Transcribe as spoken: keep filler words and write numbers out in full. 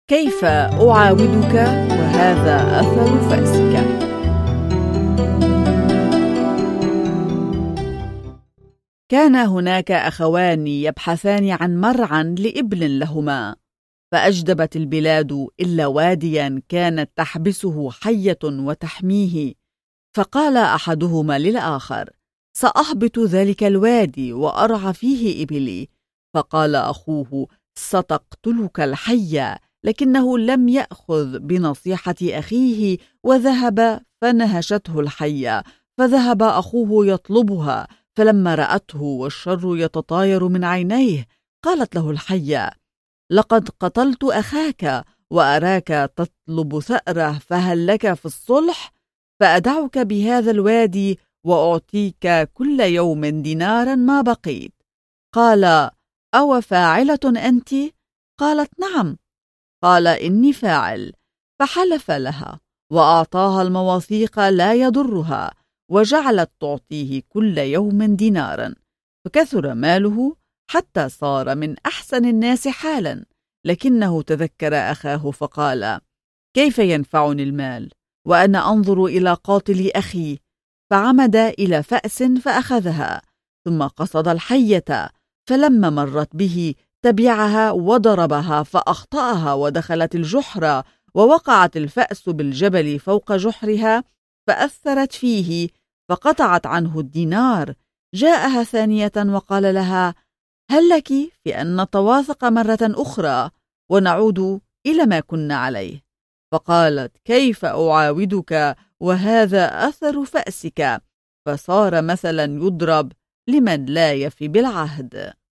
كيف أعاودك وهذا أثر فأسك؟ كان هناك أخوان يبحثان عن مرعى لإبل لهما، فأجدبت البلاد إلا واديا كانت تحبسه حية وتحميه، فقال أحدهما للآخر: سأهبط ذلك الوادي وأرعى فيه إبلي. فقال أخوه: ستقتلك الحية، لكنه لم يأخذ بنصيحة أخيه وذهب فنهشته الحية، فذهب أخوه يطلبها، فلما رأته والشر يتطاير من عينيه قالت له الحية: لقد قتلت أخاك وأراك تطلب ثأره، فهل لك في الصلح؟ فأدعك بهذا الوادي وأعطيك كل يوم دينارا ما بقيت. قال: أو فاعلة أنت؟ قالت: نعم. قال: إني فاعل. فحلف لها وأعطاها المواثيق لا يضرها، وجعلت تعطيه كل يوم دينارا، فكثر ماله حتى صار من أحسن الناس حالا. لكنه تذكر أخاه فقال: كيف ينفعني المال وأنا أنظر إلى قاتل أخي؟ فعمد إلى فأس فأخذها، ثم قصد الحية، فلما مرت به تبعها وضربها فأخطأها ودخلت الجحر، ووقعت الفأس بالجبل فوق جحرها فأثرت فيه فقطعت عنه الدينار. جاءها ثانية وقال لها: هل لك في أن نتواثق مرة أخرى ونعود إلى ما كنا عليه؟ فقالت: كيف أعاودك وهذا أثر فأسك؟ فصار مثلا يضرب لمن لا يفي بالعهد.